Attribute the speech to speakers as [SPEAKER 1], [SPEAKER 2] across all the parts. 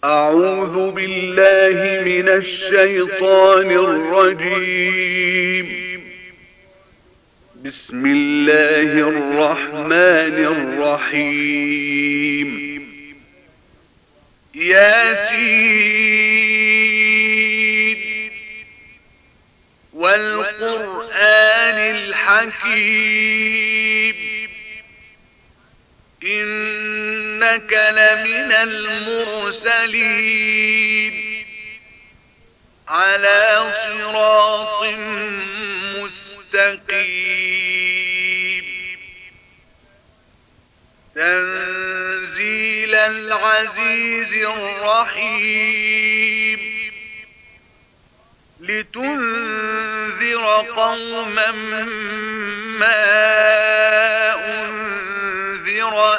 [SPEAKER 1] أعوذ بالله من الشيطان الرجيم. بسم الله الرحمن الرحيم. ياسين والقرآن الحكيم إنك لمن المرسلين على صراط مستقيم تنزيل العزيز الرحيم لتنذر قوما ما أنذر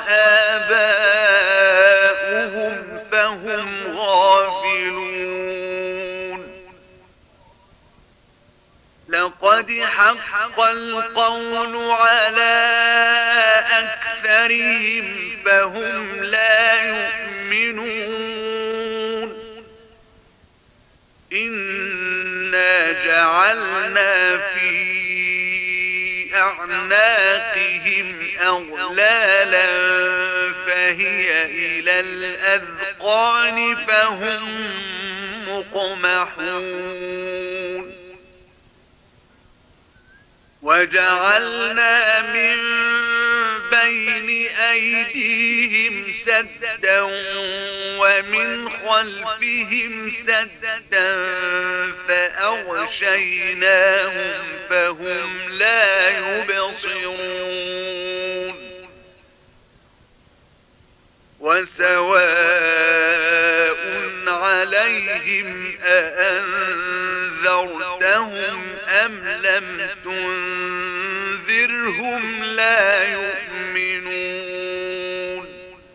[SPEAKER 1] آباؤهم فهم غافلون لقد حق القول على أكثرهم فهم لا يؤمنون إنا جعلنا في أعناقهم أغلالا فهي إلى الأذقان فهم مقمحون وجعلنا من بين أيديهم سدا ومن خلفهم سدا فأغشيناهم فهم لا يبصرون وسواء عليهم أأنذرتهم أم لم تنذرهم لا يؤمنون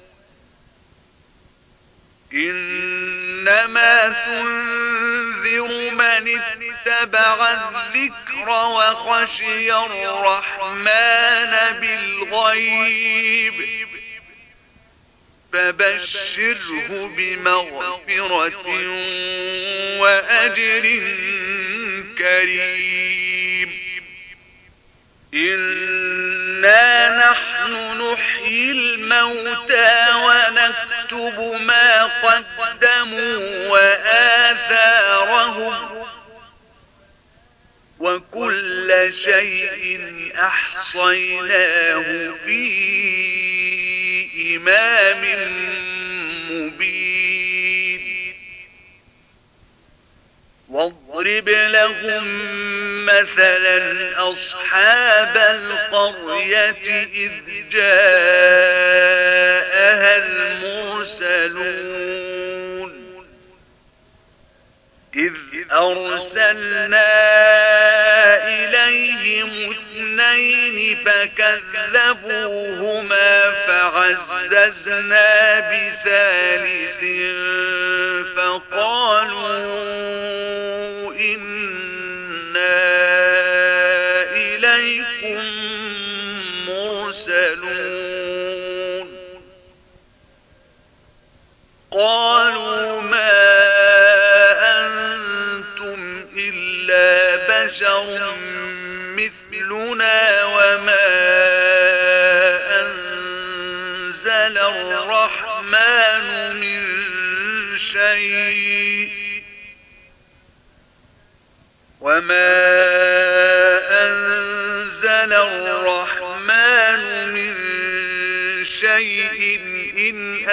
[SPEAKER 1] إنما تنذر من اتبع الذكر وخشي الرحمن بالغيب فبشره بمغفرة وأجر كريم إنا نحن نحيي الموتى ونكتب ما قدموا وآثارهم وكل شيء أحصيناه في إمام مبين واضرب لهم مثلا أصحاب القرية إذ جاءها المرسلون إذ أرسلنا إليهم اثنين فكذبوهما فعززنا بثالث فقالوا إنا إليكم مرسلون قالوا ما أنتم إلا بشر مثلنا وما أنزل الرحمن من شيء إن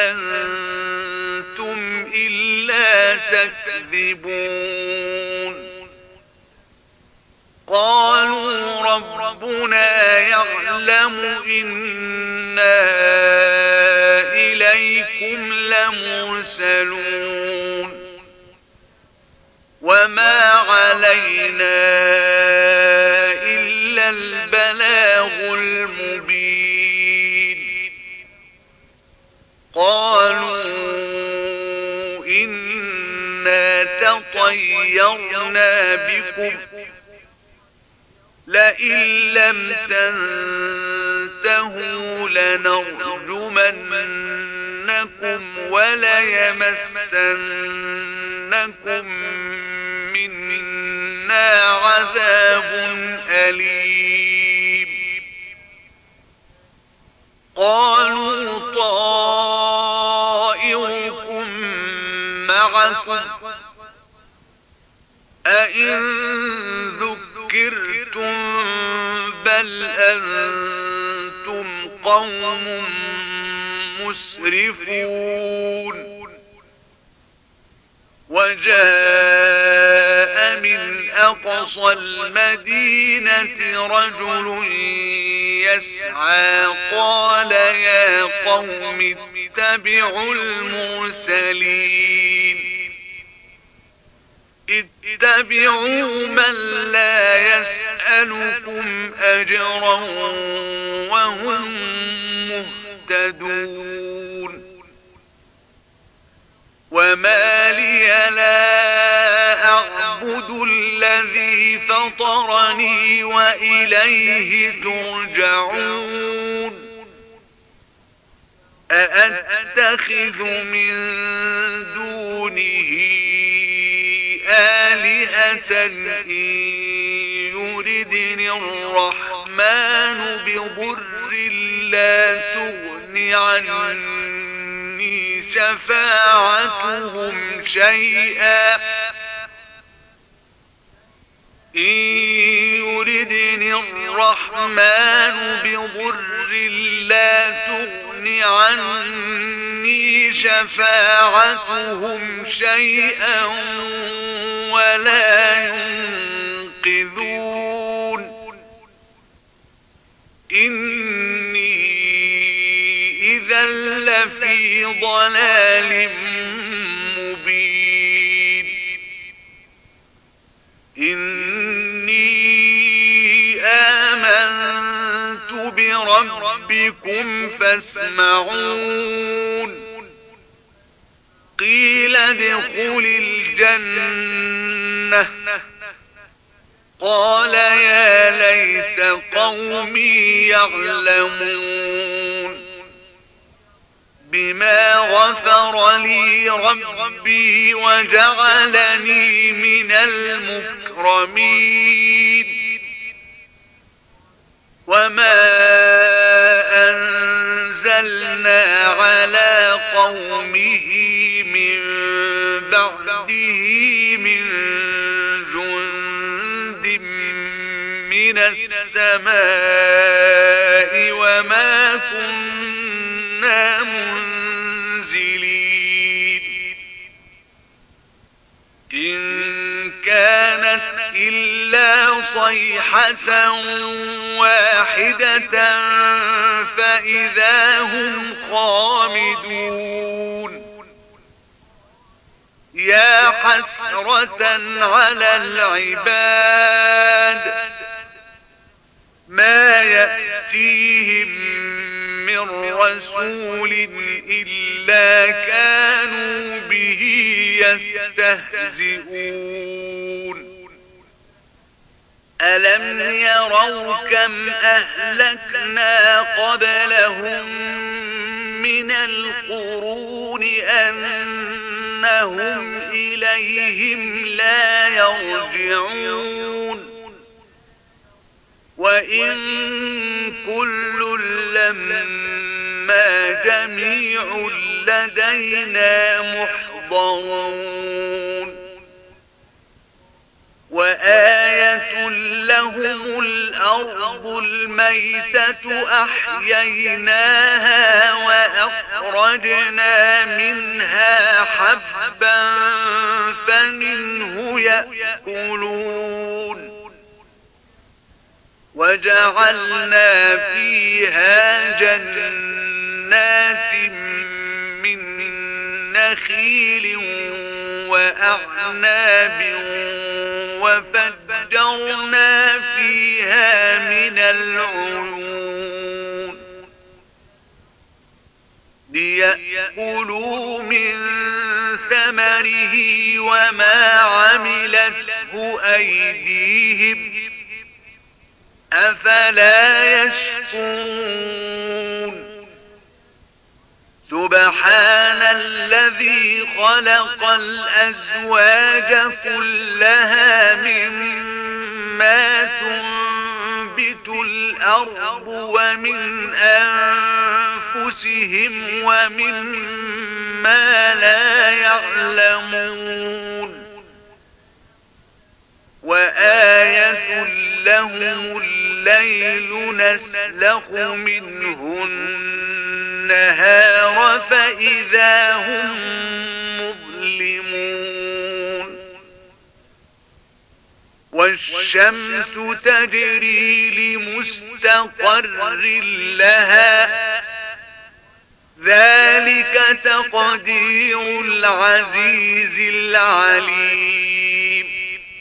[SPEAKER 1] أنتم إلا تكذبون قالوا ربنا يعلم إنا إليكم لمرسلون وما علينا إلا البلاغ المبين قالوا إنا تطيرنا بكم لئن لم تنتهوا لنرجمنكم لكم وليمسنكم منا عذاب أليم. قالوا طائركم معكم أئن ذكرتم بل أنتم قوم مسرفون. وجاء من أقصى المدينة رجل يسعى قال يا قوم اتبعوا المرسلين اتبعوا من لا يسألكم أجرا وهم مهتدون. وما لي لا أعبد الذي فطرني وإليه ترجعون. أأتخذ من دونه آلهة إن يردني الرحمن بضر لا تغن عني شفاعتهم شيئا إن يردني الرحمن بضر لا تغن عني شفاعتهم شيئا ولا ينقذون. إني إذا لفي ضلال مبين. إني آمنت بربكم فاسمعون. قيل ادخل الجنة قال يا ليت قومي يعلمون بما غفر لي ربي وجعلني من المكرمين. وما أنزلنا على قومه من بعده من جند من السماء وما كنا منزلين. إن كانت إلا صيحة واحدة فإذا هم خامدون. يا حسرة على العباد ما يأتيهم من رسول إلا كانوا به يستهزئون. ألم يروا كم أهلكنا قبلهم من القرون أنهم إليهم لا يرجعون. وإن كل لما جميع لدينا محضرون. وآية لهم الأرض الميتة أحييناها وأخرجنا منها حبا فمنه يأكلون. وجعلنا فيها جنات من نخيل وأعناب وفجرنا فيها من العيون ليأكلوا من ثمره وما عملته أيديهم أفلا يشكرون. سبحان الذي خلق الأزواج كلها مما تنبت الأرض ومن أنفسهم ومما لا يعلمون وآية لهم الليل نسلخ منه النهار فإذا هم مظلمون والشمس تجري لمستقر لها ذلك تقدير العزيز العليم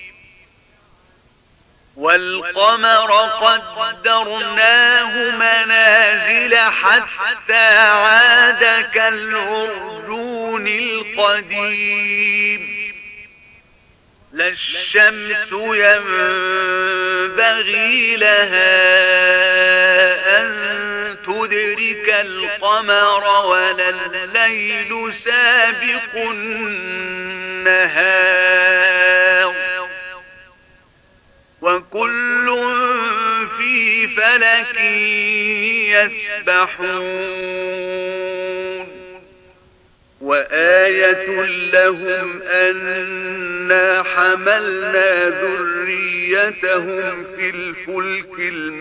[SPEAKER 1] والقمر قدرناه منازل حتى عاد كالعرجون القديم لا الشمس ينبغي لها أن تدرك القمر ولا الليل سابق النهار وكل في فلك يسبحون وآية لهم أنا حملنا ذريتهم في الفلك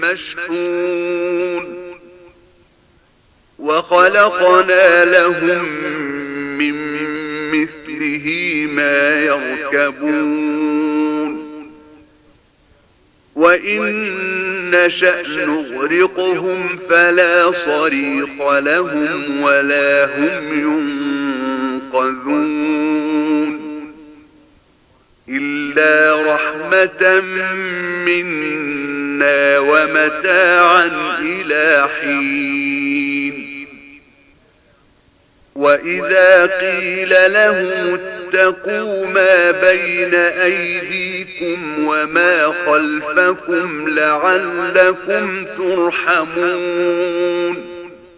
[SPEAKER 1] المشحون وخلقنا لهم من مثله ما يركبون وإن نشأ نغرقهم فلا صريخ لهم ولا هم ينقذون إلا رحمة منا ومتاعا إلى حين وإذا قيل لهم اتقوا ما بين أيديكم وما خلفكم لعلكم ترحمون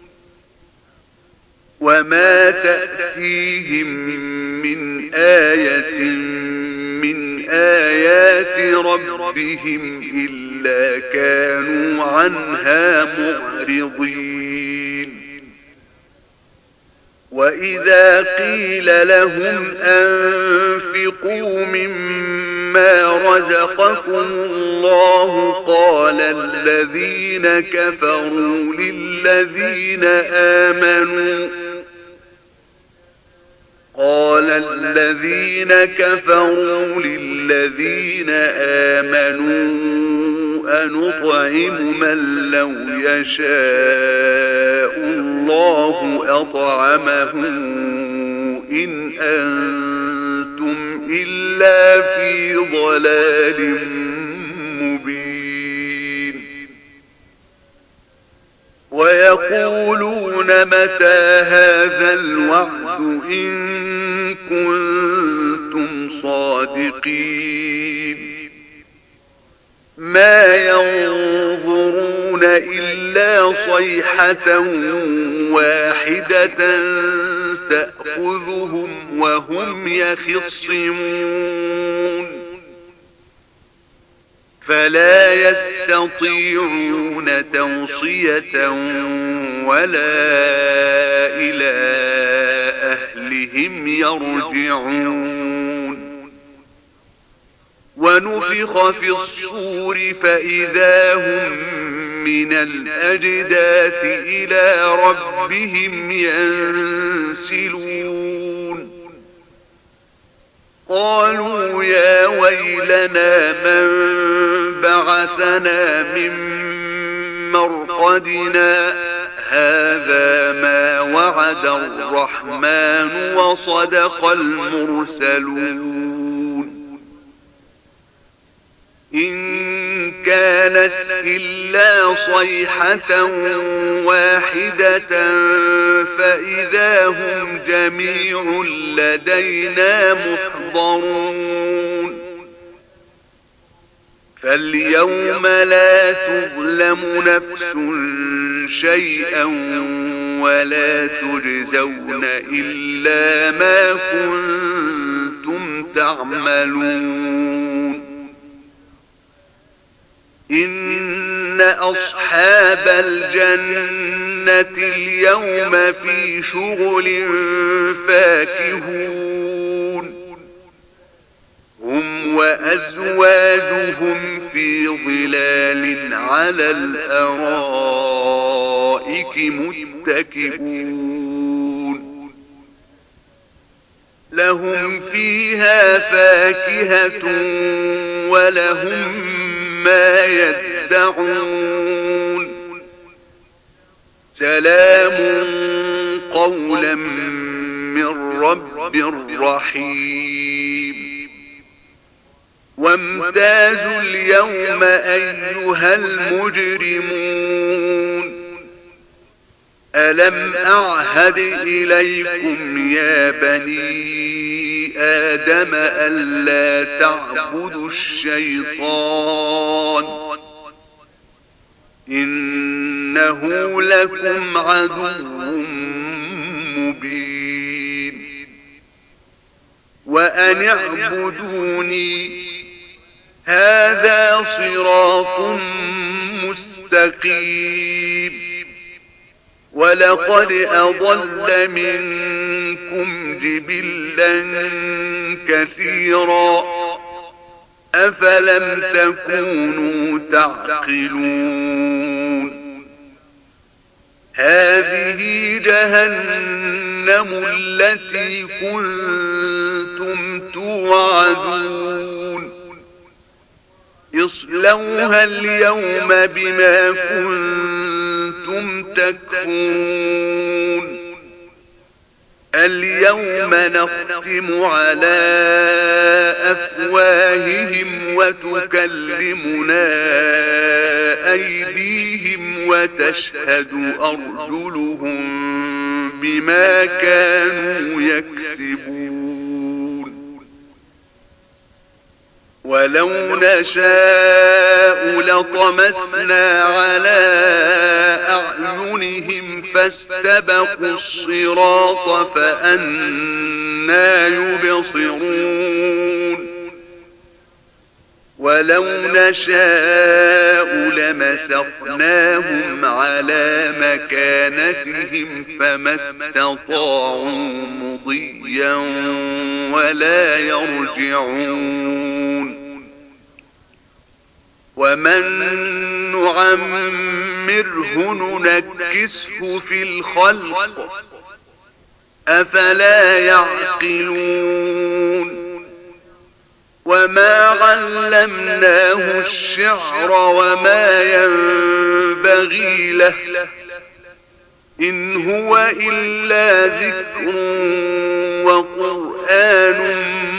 [SPEAKER 1] وما تأتيهم من آية من آيات ربهم إلا كانوا عنها معرضين وإذا قيل لهم أنفقوا مما رزقكم الله قال الذين كفروا للذين آمنوا أنطعم من لو يشاء الله أطعمه إن أنتم إلا في ضلال مبين ويقولون متى هذا الوعد إن كنتم صادقين ما ينظرون إلا صيحة واحدة تأخذهم وهم يخصمون فلا يستطيعون توصية ولا إلى أهلهم يرجعون ونفخ في الصور فإذا هم من الأجداث إلى ربهم ينسلون قالوا يا ويلنا من بعثنا من مرقدنا هذا ما وعد الرحمن وصدق المرسلون إن كانت إلا صيحة واحدة فإذا هم جميع لدينا محضرون فاليوم لا تظلم نفس شيئا ولا تجزون إلا ما كنتم تعملون إن أصحاب الجنة اليوم في شغل فاكهون هم وأزواجهم في ظلال على الأرائك متكئون لهم فيها فاكهة ولهم ما يدعون سلام قولا من رب رحيم وامتازوا اليوم أيها المجرمون ألم أعهد إليكم يا بني آدم ألا تعبدوا الشيطان إنه لكم عدو مبين وأن اعبدوني هذا صراط مستقيم ولقد أضل منكم جبلا كثيرا أفلم تكونوا تعقلون هذه جهنم التي كنتم توعدون اصلوها اليوم بما كنتم تكفرون اليوم نختم على أفواههم وتكلمنا أيديهم وتشهد أرجلهم بما كانوا يكسبون ولو نشاء لطمسنا على أعينهم فاستبقوا الصراط فأنى يبصرون ولو نشاء لمسخناهم على مكانتهم فما استطاعوا مضيا ولا يرجعون ومن نعمره ننكسه في الخلق أفلا يعقلون وما علمناه الشعر وما ينبغي له إن هو إلا ذكر وقرآن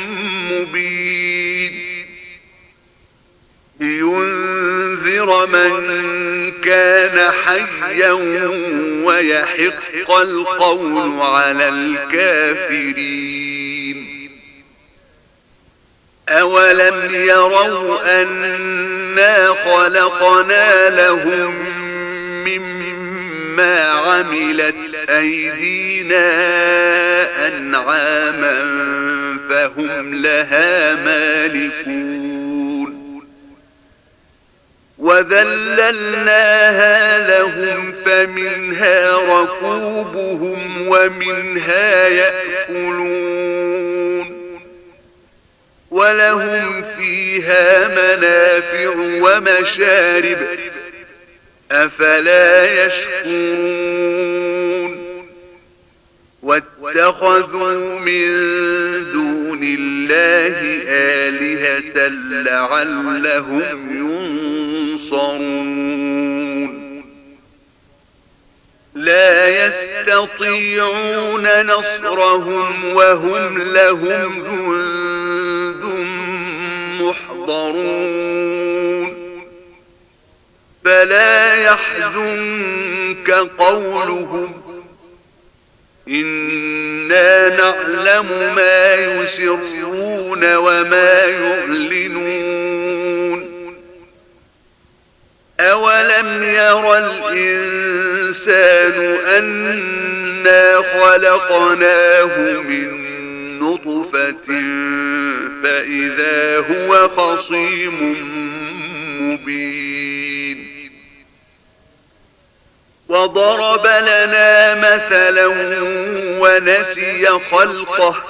[SPEAKER 1] مبين لينذر من كان حيا ويحق القول على الكافرين أولم يروا أنا خلقنا لهم مما عملت أيدينا أنعاما فهم لها مالكون وذللناها لهم فمنها ركوبهم ومنها يأكلون ولهم فيها منافع ومشارب أفلا يشكرون واتخذوا من دون الله آلهة لعلهم ينصرون لا يستطيعون نصرهم وهم لهم جند محضرون فلا يحزنك قولهم إنا نعلم ما يسرون وما يعلنون أولم ير الإنسان الإنسان أنا خلقناه من نطفة فإذا هو خصيم مبين وضرب لنا مثلا ونسي خلقه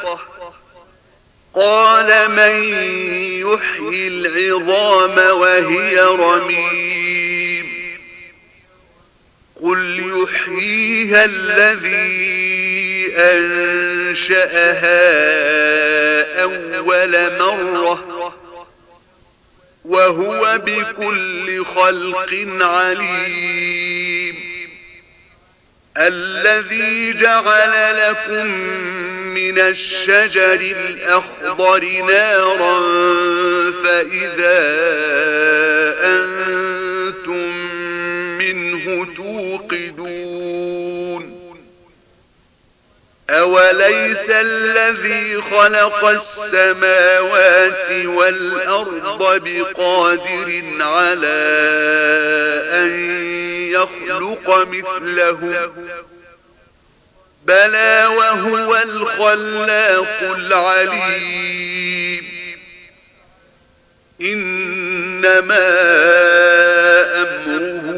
[SPEAKER 1] قال من يحيي العظام وهي رميم قل يحييها الذي أنشأها أول مرة وهو بكل خلق عليم الذي جعل لكم من الشجر الأخضر نارا فإذا أنتم منه توقدون أوليس الذي خلق السماوات والأرض بقادر على أن يخلق مثله بلى وهو الخلاق العليم إنما أمره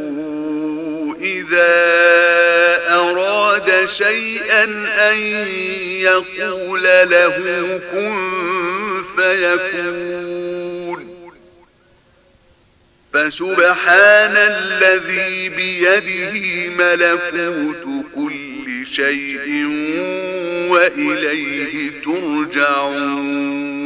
[SPEAKER 1] إذا أراد شيئا أن يقول له كن فيكون فسبحان الذي بيده ملكوت كل شيء وإليه ترجعون